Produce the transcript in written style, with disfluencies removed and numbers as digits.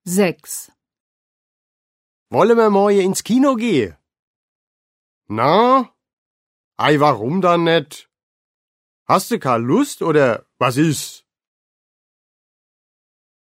6. Wollen wir morgen ins Kino gehen? Na? Ei, warum dann nicht? Hast du keine Lust oder was ist?